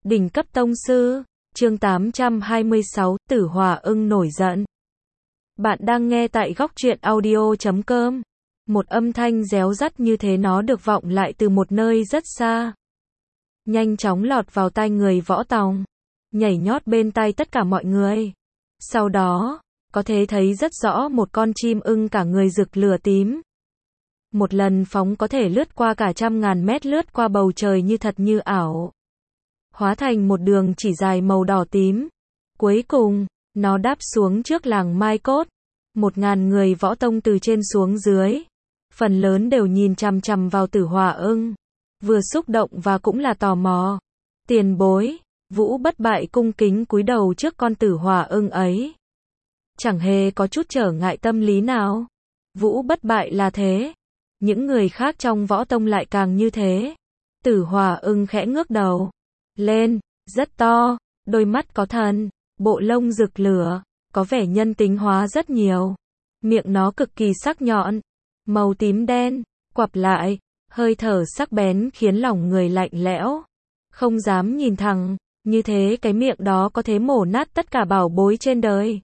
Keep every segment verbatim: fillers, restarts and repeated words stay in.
Đỉnh cấp tông sư, chương tám trăm hai mươi sáu, Tử Hỏa Ưng nổi giận. Bạn đang nghe tại góc truyện audio chấm com. Một âm thanh réo rắt như thế nó được vọng lại từ một nơi rất xa. Nhanh chóng lọt vào tai người Võ Tòng, nhảy nhót bên tai tất cả mọi người. Sau đó, có thể thấy rất rõ một con chim ưng cả người rực lửa tím. Một lần phóng có thể lướt qua cả trăm ngàn mét, lướt qua bầu trời như thật như ảo. Hóa thành một đường chỉ dài màu đỏ tím. Cuối cùng, nó đáp xuống trước làng Mai Cốt. Một ngàn người võ tông từ trên xuống dưới. Phần lớn đều nhìn chằm chằm vào Tử Hỏa Ưng. Vừa xúc động và cũng là tò mò. Tiền bối, Vũ Bất Bại cung kính cúi đầu trước con Tử Hỏa Ưng ấy. Chẳng hề có chút trở ngại tâm lý nào. Vũ Bất Bại là thế. Những người khác trong võ tông lại càng như thế. Tử Hỏa Ưng khẽ ngước đầu lên, rất to, đôi mắt có thần, bộ lông rực lửa, có vẻ nhân tính hóa rất nhiều. Miệng nó cực kỳ sắc nhọn, màu tím đen, quặp lại, hơi thở sắc bén khiến lòng người lạnh lẽo. Không dám nhìn thẳng, như thế cái miệng đó có thể mổ nát tất cả bảo bối trên đời.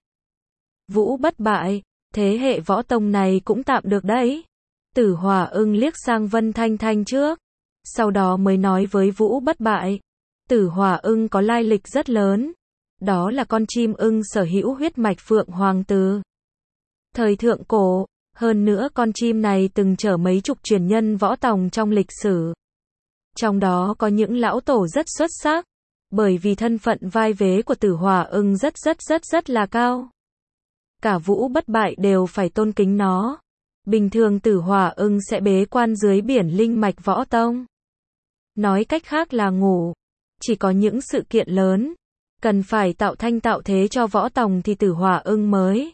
Vũ Bất Bại, thế hệ võ tông này cũng tạm được đấy. Tử Hỏa Ưng liếc sang Vân Thanh Thanh trước, sau đó mới nói với Vũ Bất Bại. Tử Hỏa Ưng có lai lịch rất lớn. Đó là con chim ưng sở hữu huyết mạch Phượng Hoàng từ thời thượng cổ. Hơn nữa con chim này từng chở mấy chục truyền nhân võ tòng trong lịch sử. Trong đó có những lão tổ rất xuất sắc. Bởi vì thân phận vai vế của Tử Hỏa Ưng rất rất rất rất là cao. Cả Vũ Bất Bại đều phải tôn kính nó. Bình thường Tử Hỏa Ưng sẽ bế quan dưới biển linh mạch võ tông. Nói cách khác là ngủ. Chỉ có những sự kiện lớn, cần phải tạo thanh tạo thế cho võ tòng thì Tử Hỏa Ưng mới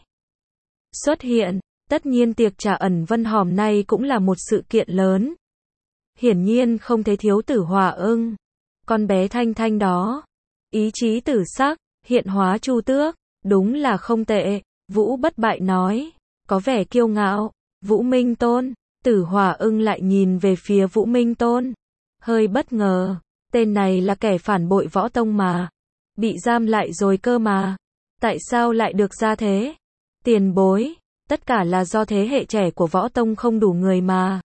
xuất hiện. Tất nhiên tiệc trà ẩn Vân Hòm nay cũng là một sự kiện lớn. Hiển nhiên không thể thiếu Tử Hỏa Ưng. Con bé Thanh Thanh đó, ý chí tử sắc, hiện hóa Chu Tước, đúng là không tệ. Vũ Bất Bại nói, có vẻ kiêu ngạo. Vũ Minh Tôn, Tử Hỏa Ưng lại nhìn về phía Vũ Minh Tôn, hơi bất ngờ. Tên này là kẻ phản bội võ tông mà. Bị giam lại rồi cơ mà. Tại sao lại được ra thế? Tiền bối, tất cả là do thế hệ trẻ của võ tông không đủ người mà.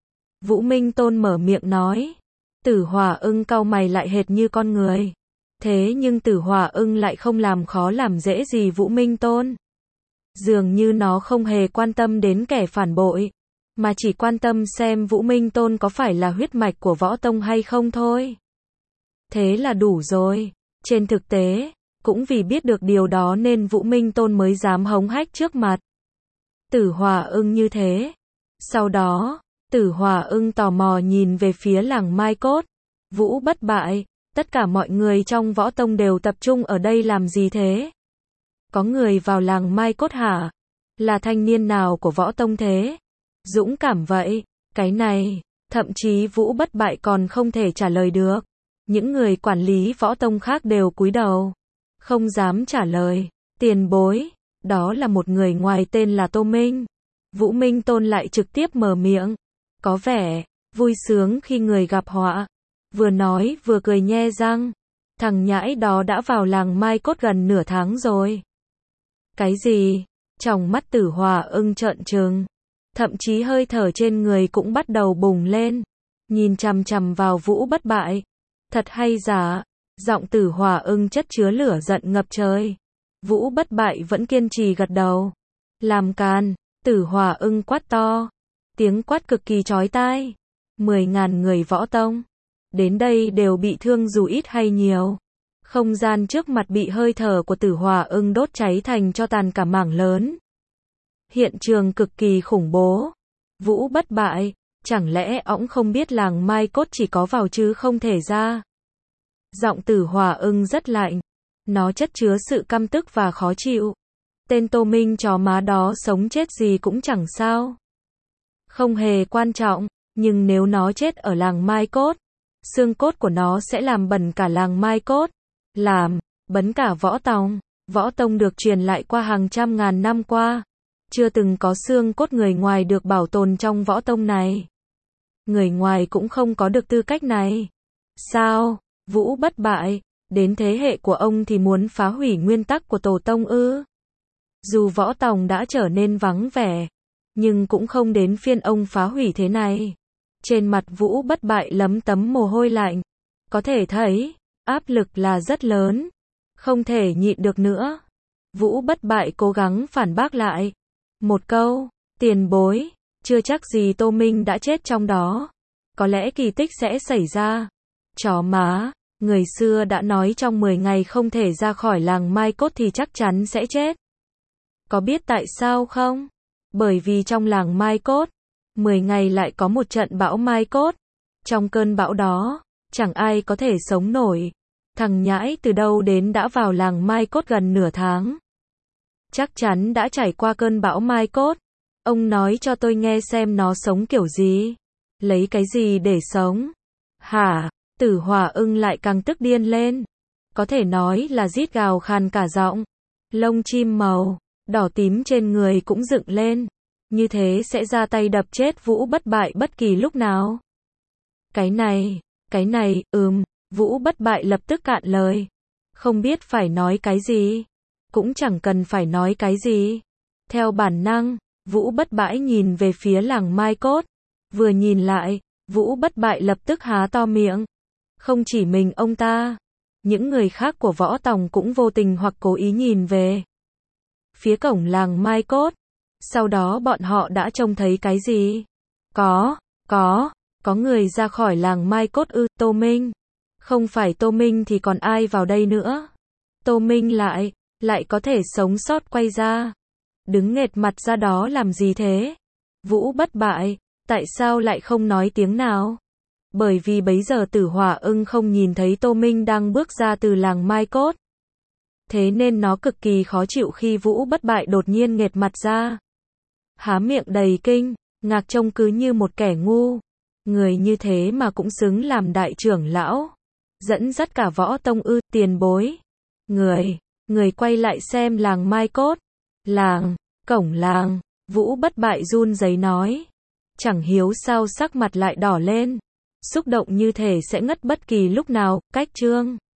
Vũ Minh Tôn mở miệng nói. Tử Hỏa Ưng cau mày lại hệt như con người. Thế nhưng Tử Hỏa Ưng lại không làm khó làm dễ gì Vũ Minh Tôn. Dường như nó không hề quan tâm đến kẻ phản bội, mà chỉ quan tâm xem Vũ Minh Tôn có phải là huyết mạch của võ tông hay không thôi. Thế là đủ rồi. Trên thực tế, cũng vì biết được điều đó nên Vũ Minh Tôn mới dám hống hách trước mặt Tử Hỏa Ưng như thế. Sau đó, Tử Hỏa Ưng tò mò nhìn về phía làng Mai Cốt. Vũ Bất Bại, tất cả mọi người trong võ tông đều tập trung ở đây làm gì thế? Có người vào làng Mai Cốt hả? Là thanh niên nào của võ tông thế? Dũng cảm vậy. Cái này, thậm chí Vũ Bất Bại còn không thể trả lời được. Những người quản lý võ tông khác đều cúi đầu, không dám trả lời. Tiền bối, đó là một người ngoài tên là Tô Minh. Vũ Minh Tôn lại trực tiếp mở miệng, có vẻ vui sướng khi người gặp họa. Vừa nói vừa cười nhe răng. Thằng nhãi đó đã vào làng Mai Cốt gần nửa tháng rồi. Cái gì? Trong mắt Tử Hỏa Ưng trợn trừng, thậm chí hơi thở trên người cũng bắt đầu bùng lên, nhìn chằm chằm vào Vũ Bất Bại. Thật hay giả? Giọng Tử Hỏa Ưng chất chứa lửa giận ngập trời. Vũ Bất Bại vẫn kiên trì gật đầu. Làm càn. Tử Hỏa Ưng quát to. Tiếng quát cực kỳ chói tai. Mười ngàn người võ tông đến đây đều bị thương dù ít hay nhiều. Không gian trước mặt bị hơi thở của Tử Hỏa Ưng đốt cháy thành tro tàn cả mảng lớn. Hiện trường cực kỳ khủng bố. Vũ Bất Bại, chẳng lẽ ổng không biết làng Mai Cốt chỉ có vào chứ không thể ra? Giọng Tử Hỏa Ưng rất lạnh. Nó chất chứa sự căm tức và khó chịu. Tên Tô Minh chó má đó sống chết gì cũng chẳng sao. Không hề quan trọng, nhưng nếu nó chết ở làng Mai Cốt, xương cốt của nó sẽ làm bẩn cả làng Mai Cốt. Làm bẩn cả võ tông. Võ tông được truyền lại qua hàng trăm ngàn năm qua. Chưa từng có xương cốt người ngoài được bảo tồn trong võ tông này. Người ngoài cũng không có được tư cách này. Sao? Vũ Bất Bại, Đến thế hệ của ông thì muốn phá hủy nguyên tắc của tổ tông ư? Dù võ tòng đã trở nên vắng vẻ, nhưng cũng không đến phiên ông phá hủy thế này. Trên mặt Vũ Bất Bại lấm tấm mồ hôi lạnh. Có thể thấy, áp lực là rất lớn. Không thể nhịn được nữa. Vũ Bất Bại cố gắng phản bác lại. Một câu, tiền bối, chưa chắc gì Tô Minh đã chết trong đó. Có lẽ kỳ tích sẽ xảy ra. Chó má, người xưa đã nói trong mười ngày không thể ra khỏi làng Mai Cốt thì chắc chắn sẽ chết. Có biết tại sao không? Bởi vì trong làng Mai Cốt, mười ngày lại có một trận bão Mai Cốt. Trong cơn bão đó, chẳng ai có thể sống nổi. Thằng nhãi từ đâu đến đã vào làng Mai Cốt gần nửa tháng. Chắc chắn đã trải qua cơn bão Mai Cốt. Ông nói cho tôi nghe xem nó sống kiểu gì. Lấy cái gì để sống? Hả? Tử Hòa Ưng lại càng tức điên lên. Có thể nói là rít gào khàn cả giọng. Lông chim màu đỏ tím trên người cũng dựng lên. Như thế sẽ ra tay đập chết Vũ Bất Bại bất kỳ lúc nào. Cái này, cái này, ừm, Vũ Bất Bại lập tức cạn lời. Không biết phải nói cái gì. Cũng chẳng cần phải nói cái gì. Theo bản năng, Vũ Bất Bại nhìn về phía làng Mai Cốt. Vừa nhìn lại, Vũ Bất Bại lập tức há to miệng. Không chỉ mình ông ta, những người khác của Võ Tòng cũng vô tình hoặc cố ý nhìn về phía cổng làng Mai Cốt. Sau đó bọn họ đã trông thấy cái gì? Có, có, có người ra khỏi làng Mai Cốt ư? Tô Minh. Không phải Tô Minh thì còn ai vào đây nữa? Tô Minh lại, lại có thể sống sót quay ra. Đứng nghệt mặt ra đó làm gì thế? Vũ Bất Bại, tại sao lại không nói tiếng nào? Bởi vì bấy giờ Tử Hòa Ưng không nhìn thấy Tô Minh đang bước ra từ làng Mai Cốt. Thế nên nó cực kỳ khó chịu khi Vũ Bất Bại đột nhiên nghệt mặt ra. Há miệng đầy kinh, ngạc trông cứ như một kẻ ngu. Người như thế mà cũng xứng làm đại trưởng lão. Dẫn dắt cả Võ Tông ư? Tiền bối. Người, người quay lại xem làng Mai Cốt. Làng, cổng làng, Vũ Bất Bại run rẩy nói. Chẳng hiểu sao sắc mặt lại đỏ lên. Xúc động như thể sẽ ngất bất kỳ lúc nào. Cách chương